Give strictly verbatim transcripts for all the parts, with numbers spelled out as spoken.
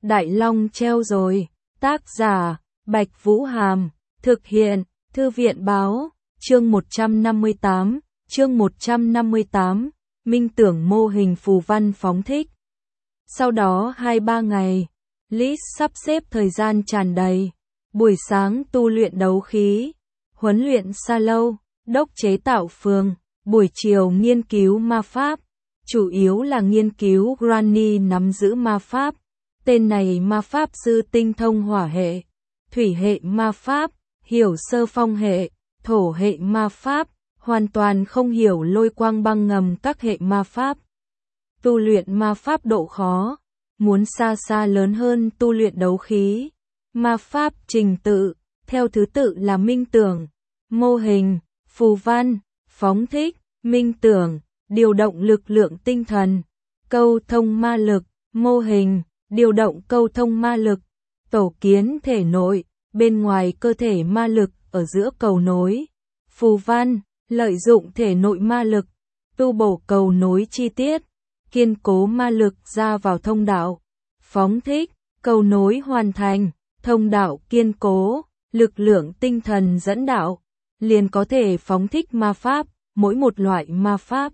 Đại Long treo rồi. Tác giả, Bạch Vũ Hàm. Thực hiện, Thư viện Báo. Chương một trăm năm mươi tám. Chương một trăm năm mươi tám. Minh tưởng mô hình phù văn phóng thích. Sau đó hai ba ngày, Liz sắp xếp thời gian tràn đầy. Buổi sáng tu luyện đấu khí, huấn luyện sa lâu, đốc chế tạo phường. Buổi chiều nghiên cứu ma pháp, chủ yếu là nghiên cứu Granny nắm giữ ma pháp. Tên này ma pháp sư tinh thông hỏa hệ, thủy hệ ma pháp, hiểu sơ phong hệ, thổ hệ ma pháp, hoàn toàn không hiểu lôi quang băng ngầm các hệ ma pháp. Tu luyện ma pháp độ khó, muốn xa xa lớn hơn tu luyện đấu khí. Ma pháp trình tự, theo thứ tự là minh tưởng, mô hình, phù văn, phóng thích, minh tưởng, điều động lực lượng tinh thần, câu thông ma lực, mô hình, điều động câu thông ma lực, tổ kiến thể nội, bên ngoài cơ thể ma lực, ở giữa cầu nối, phù văn, lợi dụng thể nội ma lực, tu bổ cầu nối chi tiết, kiên cố ma lực ra vào thông đạo, phóng thích, cầu nối hoàn thành, thông đạo kiên cố, lực lượng tinh thần dẫn đạo, liền có thể phóng thích ma pháp. Mỗi một loại ma pháp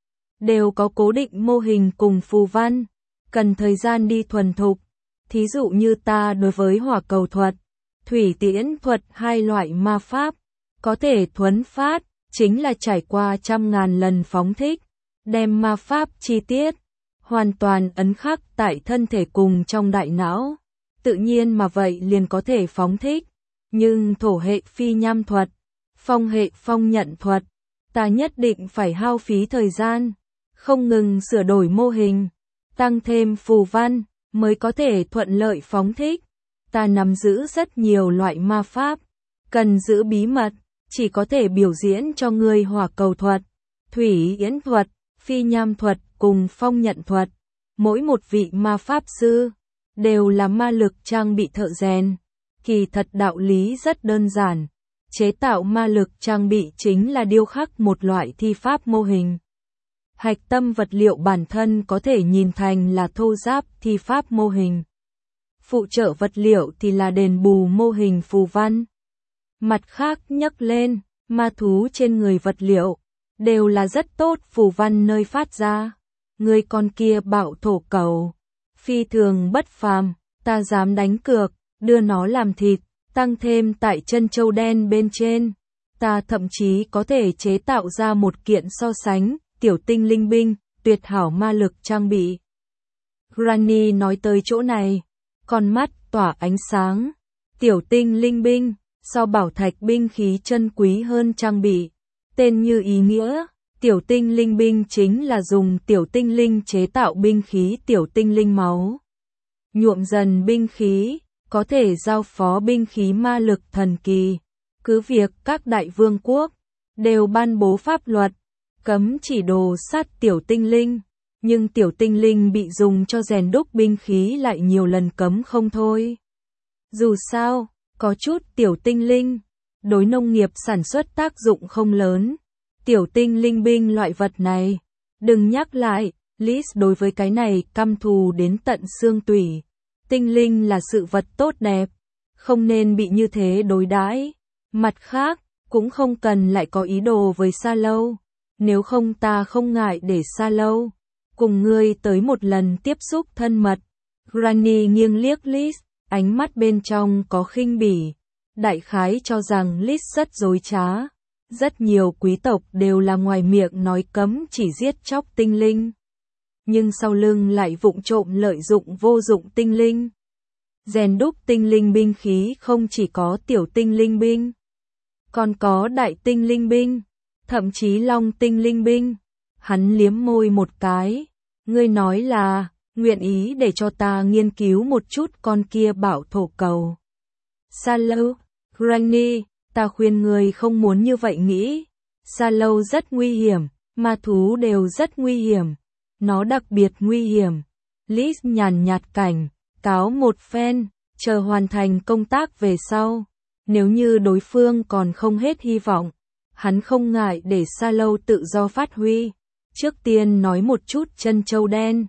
đều có cố định mô hình cùng phù văn, cần thời gian đi thuần thục. Thí dụ như ta đối với hỏa cầu thuật, thủy tiễn thuật hai loại ma pháp, có thể thuấn phát, chính là trải qua trăm ngàn lần phóng thích, đem ma pháp chi tiết, hoàn toàn ấn khắc tại thân thể cùng trong đại não, tự nhiên mà vậy liền có thể phóng thích. Nhưng thổ hệ phi nham thuật, phong hệ phong nhận thuật, ta nhất định phải hao phí thời gian, không ngừng sửa đổi mô hình, tăng thêm phù văn, mới có thể thuận lợi phóng thích. Ta nắm giữ rất nhiều loại ma pháp, cần giữ bí mật, chỉ có thể biểu diễn cho người hỏa cầu thuật, thủy yến thuật, phi nham thuật cùng phong nhận thuật. Mỗi một vị ma pháp sư đều là ma lực trang bị thợ rèn. Kỳ thật đạo lý rất đơn giản. Chế tạo ma lực trang bị chính là điêu khắc một loại thi pháp mô hình. Hạch tâm vật liệu bản thân có thể nhìn thành là thô ráp thi pháp mô hình. Phụ trợ vật liệu thì là đền bù mô hình phù văn. Mặt khác nhắc lên, ma thú trên người vật liệu đều là rất tốt phù văn nơi phát ra. Người con kia bạo thổ cầu, phi thường bất phàm, ta dám đánh cược, đưa nó làm thịt. Tăng thêm tại chân châu đen bên trên, ta thậm chí có thể chế tạo ra một kiện so sánh, tiểu tinh linh binh, tuyệt hảo ma lực trang bị. Granny nói tới chỗ này, con mắt tỏa ánh sáng, tiểu tinh linh binh, so bảo thạch binh khí chân quý hơn trang bị. Tên như ý nghĩa, tiểu tinh linh binh chính là dùng tiểu tinh linh chế tạo binh khí tiểu tinh linh máu. Nhuộm dần binh khí. Có thể giao phó binh khí ma lực thần kỳ. Cứ việc các đại vương quốc đều ban bố pháp luật cấm chỉ đồ sát tiểu tinh linh, nhưng tiểu tinh linh bị dùng cho rèn đúc binh khí lại nhiều lần cấm không thôi. Dù sao, có chút tiểu tinh linh đối nông nghiệp sản xuất tác dụng không lớn. Tiểu tinh linh binh loại vật này, đừng nhắc lại, Liz đối với cái này căm thù đến tận xương tủy. Tinh linh là sự vật tốt đẹp, không nên bị như thế đối đãi. Mặt khác, cũng không cần lại có ý đồ với Sa Lâu, nếu không ta không ngại để Sa Lâu cùng ngươi tới một lần tiếp xúc thân mật. Granny nghiêng liếc Liz, ánh mắt bên trong có khinh bỉ, đại khái cho rằng Liz rất dối trá. Rất nhiều quý tộc đều là ngoài miệng nói cấm chỉ giết chóc tinh linh, nhưng sau lưng lại vụng trộm lợi dụng vô dụng tinh linh. Rèn đúc tinh linh binh khí không chỉ có tiểu tinh linh binh, còn có đại tinh linh binh, thậm chí long tinh linh binh. Hắn liếm môi một cái, ngươi nói là, nguyện ý để cho ta nghiên cứu một chút con kia bảo thổ cầu. Sa Lâu, Granny, ta khuyên ngươi không muốn như vậy nghĩ. Sa Lâu rất nguy hiểm, ma thú đều rất nguy hiểm. Nó đặc biệt nguy hiểm. Liz nhàn nhạt cảnh cáo một phen, chờ hoàn thành công tác về sau. Nếu như đối phương còn không hết hy vọng, hắn không ngại để Sa Lâu tự do phát huy. Trước tiên nói một chút chân châu đen.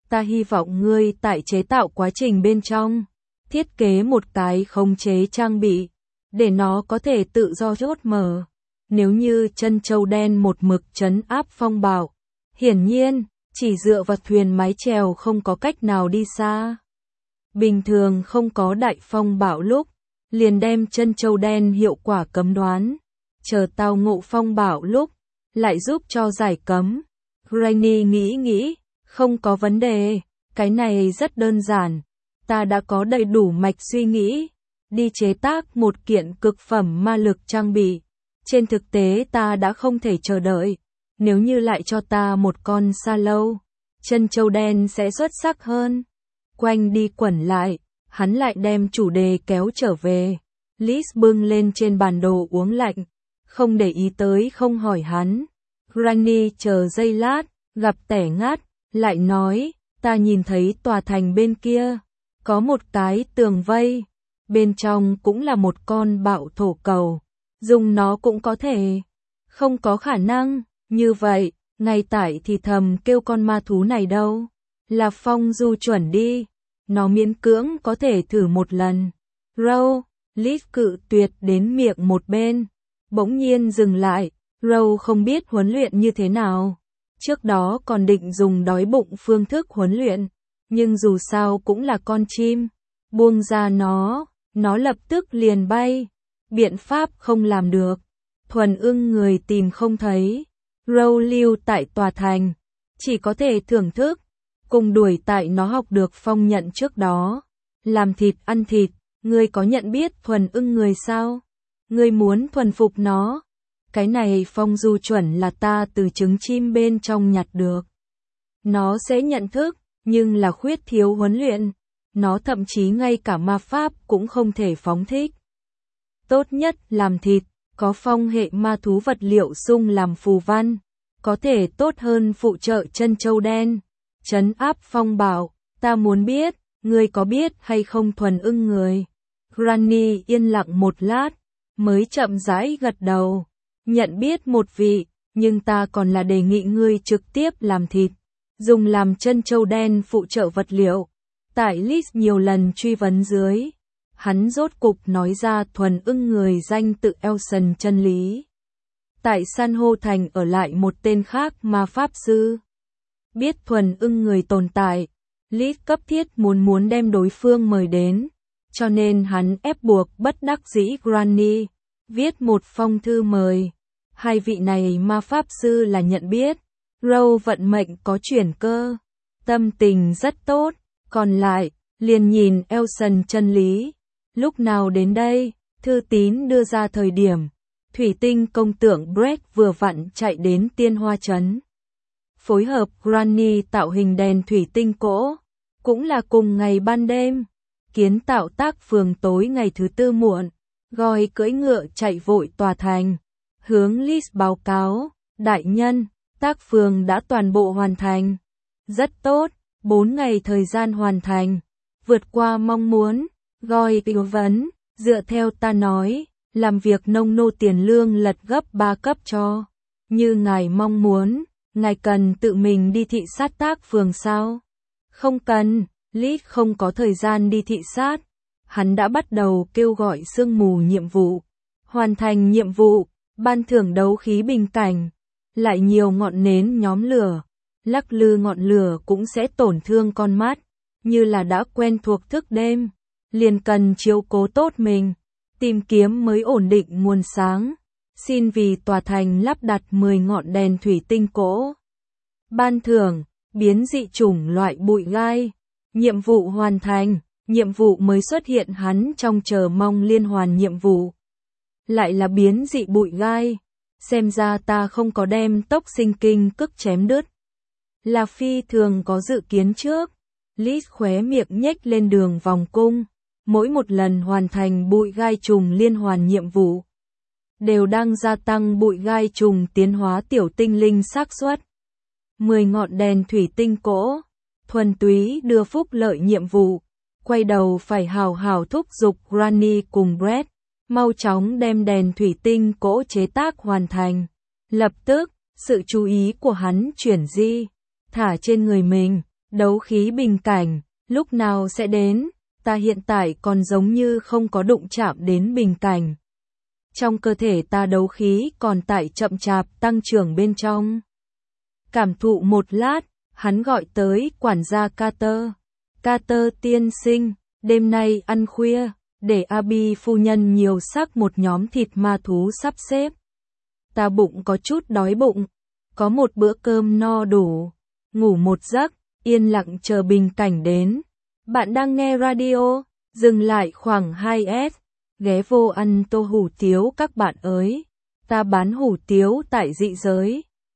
Ta hy vọng ngươi tại chế tạo quá trình bên trong, thiết kế một cái khống chế trang bị, để nó có thể tự do chốt mở. Nếu như chân châu đen một mực trấn áp phong bạo, hiển nhiên, chỉ dựa vào thuyền mái chèo không có cách nào đi xa. Bình thường không có đại phong bạo lúc, liền đem chân châu đen hiệu quả cấm đoán. Chờ tao ngộ phong bạo lúc, lại giúp cho giải cấm. Granny nghĩ nghĩ, không có vấn đề, cái này rất đơn giản. Ta đã có đầy đủ mạch suy nghĩ, đi chế tác một kiện cực phẩm ma lực trang bị. Trên thực tế ta đã không thể chờ đợi. Nếu như lại cho ta một con sa lâu, chân châu đen sẽ xuất sắc hơn. Quanh đi quẩn lại, hắn lại đem chủ đề kéo trở về. Liz bưng lên trên bàn đồ uống lạnh, không để ý tới không hỏi hắn. Granny chờ giây lát, gặp tẻ ngát, lại nói, ta nhìn thấy tòa thành bên kia, có một cái tường vây, bên trong cũng là một con bạo thổ cầu, dùng nó cũng có thể. Không có khả năng, như vậy, ngay tại thì thầm kêu con ma thú này đâu, là phong du chuẩn đi, nó miễn cưỡng có thể thử một lần. Row, Liz cự tuyệt đến miệng một bên, bỗng nhiên dừng lại. Row không biết huấn luyện như thế nào, trước đó còn định dùng đói bụng phương thức huấn luyện, nhưng dù sao cũng là con chim, buông ra nó, nó lập tức liền bay, biện pháp không làm được, thuần ưng người tìm không thấy. Row lưu tại tòa thành, chỉ có thể thưởng thức, cùng đuổi tại nó học được phong nhận trước đó, làm thịt ăn thịt. Ngươi có nhận biết thuần ưng người sao? Ngươi muốn thuần phục nó. Cái này phong du chuẩn là ta từ trứng chim bên trong nhặt được. Nó sẽ nhận thức, nhưng là khuyết thiếu huấn luyện. Nó thậm chí ngay cả ma pháp cũng không thể phóng thích. Tốt nhất làm thịt, có phong hệ ma thú vật liệu sung làm phù văn. Có thể tốt hơn phụ trợ chân châu đen. Trấn áp phong bạo, ta muốn biết, ngươi có biết hay không thuần ưng người. Granny yên lặng một lát, mới chậm rãi gật đầu. Nhận biết một vị, nhưng ta còn là đề nghị ngươi trực tiếp làm thịt, dùng làm chân châu đen phụ trợ vật liệu. Tại Liz nhiều lần truy vấn dưới, hắn rốt cục nói ra thuần ưng người danh tự Elson chân lý. Tại San hô thành ở lại một tên khác ma pháp sư. Biết thuần ưng người tồn tại, Liz cấp thiết muốn muốn đem đối phương mời đến, cho nên hắn ép buộc bất đắc dĩ Granny viết một phong thư mời. Hai vị này ma pháp sư là nhận biết. Row vận mệnh có chuyển cơ, tâm tình rất tốt, còn lại, liền nhìn Elson chân lý. Lúc nào đến đây, thư tín đưa ra thời điểm, thủy tinh công tượng Brett vừa vặn chạy đến Tiên Hoa Trấn. Phối hợp Granny tạo hình đèn thủy tinh cỗ, cũng là cùng ngày ban đêm. Kiến tạo tác phường tối ngày thứ tư muộn, Goi cưỡi ngựa chạy vội tòa thành, hướng Liz báo cáo, đại nhân, tác phường đã toàn bộ hoàn thành. Rất tốt, bốn ngày thời gian hoàn thành, vượt qua mong muốn. Goi tư vấn, dựa theo ta nói, làm việc nông nô tiền lương lật gấp ba cấp cho. Như ngài mong muốn, ngài cần tự mình đi thị sát tác phường sao? Không cần. Liz không có thời gian đi thị sát, hắn đã bắt đầu kêu gọi sương mù nhiệm vụ. Hoàn thành nhiệm vụ, ban thưởng đấu khí bình cảnh, lại nhiều ngọn nến nhóm lửa, lắc lư ngọn lửa cũng sẽ tổn thương con mắt, như là đã quen thuộc thức đêm, liền cần chiếu cố tốt mình, tìm kiếm mới ổn định nguồn sáng. Xin vì tòa thành lắp đặt mười ngọn đèn thủy tinh cỗ. Ban thưởng, biến dị chủng loại bụi gai. Nhiệm vụ hoàn thành, nhiệm vụ mới xuất hiện hắn trong chờ mong liên hoàn nhiệm vụ. Lại là biến dị bụi gai, xem ra ta không có đem tốc sinh kinh cức chém đứt. Là phi thường có dự kiến trước, Liz khóe miệng nhếch lên đường vòng cung, mỗi một lần hoàn thành bụi gai trùng liên hoàn nhiệm vụ, đều đang gia tăng bụi gai trùng tiến hóa tiểu tinh linh xác suất. mười ngọn đèn thủy tinh cỗ. Thuần túy đưa phúc lợi nhiệm vụ, quay đầu phải hào hào thúc giục Granny cùng Brett, mau chóng đem đèn thủy tinh cỗ chế tác hoàn thành. Lập tức, sự chú ý của hắn chuyển di, thả trên người mình, Đấu khí bình cảnh, lúc nào sẽ đến? Ta hiện tại còn giống như không có đụng chạm đến bình cảnh. Trong cơ thể ta đấu khí còn tại chậm chạp tăng trưởng bên trong. Cảm thụ một lát, hắn gọi tới quản gia Carter. Carter tiên sinh, đêm nay ăn khuya, để Abby phu nhân nhiều sắc một nhóm thịt ma thú sắp xếp. Ta bụng có chút đói bụng, có một bữa cơm no đủ, ngủ một giấc, yên lặng chờ bình cảnh đến. Bạn đang nghe radio, dừng lại khoảng hai s, ghé vô ăn tô hủ tiếu các bạn ơi. Ta bán hủ tiếu tại dị giới.